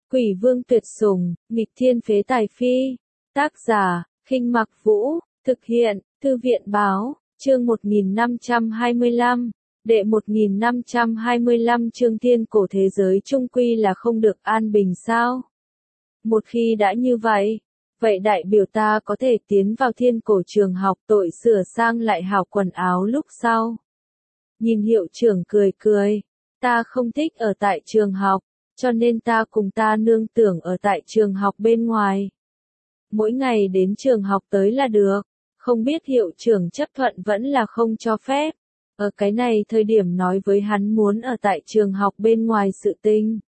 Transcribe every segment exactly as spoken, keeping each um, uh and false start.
Quỷ vương tuyệt sủng, nghịch thiên phế tài phi. Tác giả, Khinh Mặc Vũ, thực hiện, Thư viện báo, chương một nghìn năm trăm hai mươi lăm, đệ một nghìn năm trăm hai mươi lăm chương thiên cổ thế giới chung quy là không được an bình sao? Một khi đã như vậy, vậy đại biểu ta có thể tiến vào thiên cổ trường học tội sửa sang lại hào quần áo lúc sau. Nhìn hiệu trưởng cười cười, ta không thích ở tại trường học, cho nên ta cùng ta nương tưởng ở tại trường học bên ngoài. Mỗi ngày đến trường học tới là được, không biết hiệu trưởng chấp thuận vẫn là không cho phép. Ở cái này thời điểm nói với hắn muốn ở tại trường học bên ngoài sự tình.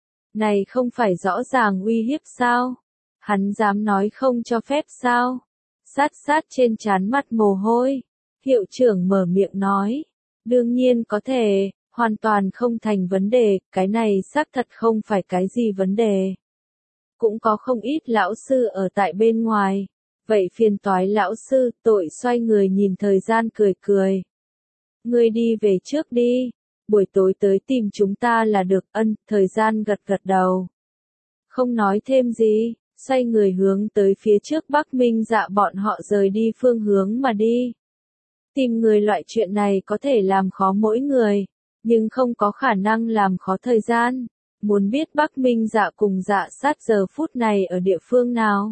Này không phải rõ ràng uy hiếp sao? Hắn dám nói không cho phép sao? Sát sát trên trán mặt mồ hôi. Hiệu trưởng mở miệng nói. Đương nhiên có thể, hoàn toàn không thành vấn đề, cái này xác thật không phải cái gì vấn đề. Cũng có không ít lão sư ở tại bên ngoài. Vậy phiền toái lão sư, tội xoay người nhìn thời gian cười cười. Ngươi đi về trước đi, buổi tối tới tìm chúng ta là được. Ân, thời gian gật gật đầu. Không nói thêm gì, xoay người hướng tới phía trước Bắc Minh Dạ bọn họ rời đi phương hướng mà đi. Tìm người loại chuyện này có thể làm khó mỗi người, nhưng không có khả năng làm khó thời gian. Muốn biết Bắc Minh Dạ cùng Dạ Sát giờ phút này ở địa phương nào?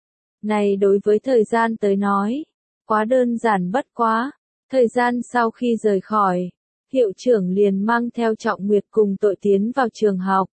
Này đối với thời gian tới nói, quá đơn giản bất quá. Thời gian sau khi rời khỏi, hiệu trưởng liền mang theo Trọng Nguyệt cùng tội tiến vào trường học.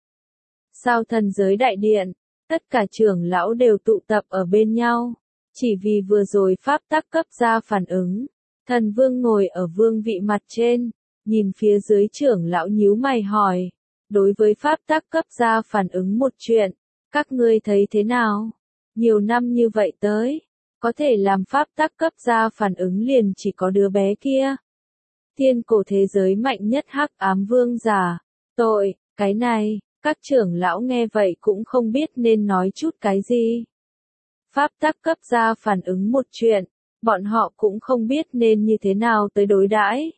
Sao thần giới đại điện, tất cả trưởng lão đều tụ tập ở bên nhau, chỉ vì vừa rồi pháp tắc cấp ra phản ứng. Thần vương ngồi ở vương vị mặt trên, nhìn phía dưới trưởng lão nhíu mày hỏi, đối với pháp tắc cấp ra phản ứng một chuyện, các ngươi thấy thế nào? Nhiều năm như vậy tới, có thể làm pháp tắc cấp ra phản ứng liền chỉ có đứa bé kia. Thiên cổ thế giới mạnh nhất hắc ám vương giả, tội, cái này, các trưởng lão nghe vậy cũng không biết nên nói chút cái gì. Pháp tắc cấp ra phản ứng một chuyện, bọn họ cũng không biết nên như thế nào tới đối đãi.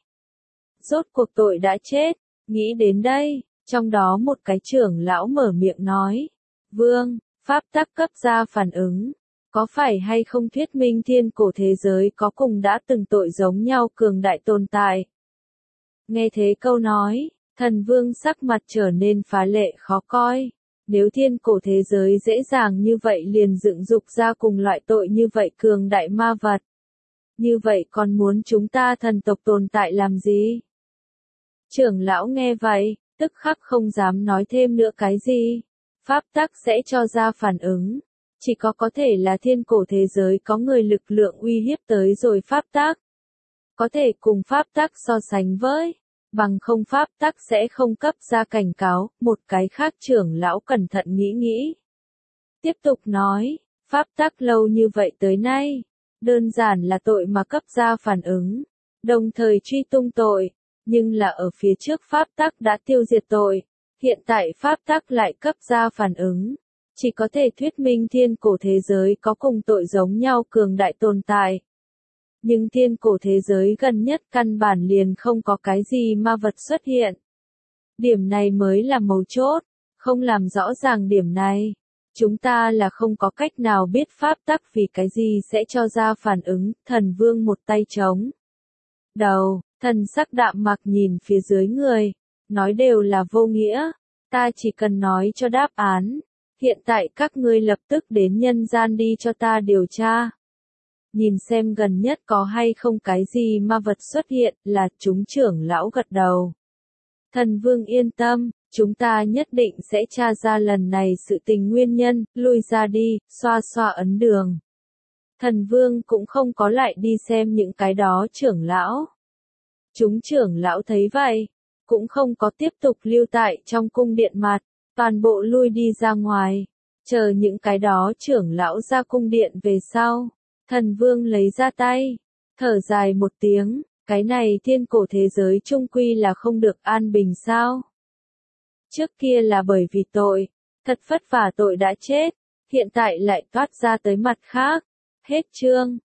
Rốt cuộc tội đã chết, nghĩ đến đây, trong đó một cái trưởng lão mở miệng nói, vương, pháp tắc cấp ra phản ứng. Có phải hay không thuyết minh thiên cổ thế giới có cùng đã từng tội giống nhau cường đại tồn tại? Nghe thế câu nói, thần vương sắc mặt trở nên phá lệ khó coi. Nếu thiên cổ thế giới dễ dàng như vậy liền dựng dục ra cùng loại tội như vậy cường đại ma vật. Như vậy còn muốn chúng ta thần tộc tồn tại làm gì? Trưởng lão nghe vậy, tức khắc không dám nói thêm nữa cái gì. Pháp tắc sẽ cho ra phản ứng. Chỉ có có thể là thiên cổ thế giới có người lực lượng uy hiếp tới rồi pháp tắc. Có thể cùng pháp tắc so sánh với, bằng không pháp tắc sẽ không cấp ra cảnh cáo, một cái khác trưởng lão cẩn thận nghĩ nghĩ. Tiếp tục nói, pháp tắc lâu như vậy tới nay, đơn giản là tội mà cấp ra phản ứng, đồng thời truy tung tội, nhưng là ở phía trước pháp tắc đã tiêu diệt tội, hiện tại pháp tắc lại cấp ra phản ứng. Chỉ có thể thuyết minh thiên cổ thế giới có cùng tội giống nhau cường đại tồn tại. Nhưng thiên cổ thế giới gần nhất căn bản liền không có cái gì ma vật xuất hiện. Điểm này mới là mấu chốt, không làm rõ ràng điểm này. Chúng ta là không có cách nào biết pháp tắc vì cái gì sẽ cho ra phản ứng. Thần vương một tay trống đầu, thần sắc đạm mặc nhìn phía dưới người, nói đều là vô nghĩa, ta chỉ cần nói cho đáp án. Hiện tại các ngươi lập tức đến nhân gian đi cho ta điều tra. Nhìn xem gần nhất có hay không cái gì ma vật xuất hiện, là chúng trưởng lão gật đầu. Thần vương yên tâm, chúng ta nhất định sẽ tra ra lần này sự tình nguyên nhân, lui ra đi, xoa xoa ấn đường. Thần vương cũng không có lại đi xem những cái đó trưởng lão. Chúng trưởng lão thấy vậy, cũng không có tiếp tục lưu tại trong cung điện mặt. Toàn bộ lui đi ra ngoài, chờ những cái đó trưởng lão ra cung điện về sau. Thần vương lấy ra tay, thở dài một tiếng, cái này thiên cổ thế giới chung quy là không được an bình sao. Trước kia là bởi vì tội, thật vất vả tội đã chết, hiện tại lại toát ra tới mặt khác. Hết chương.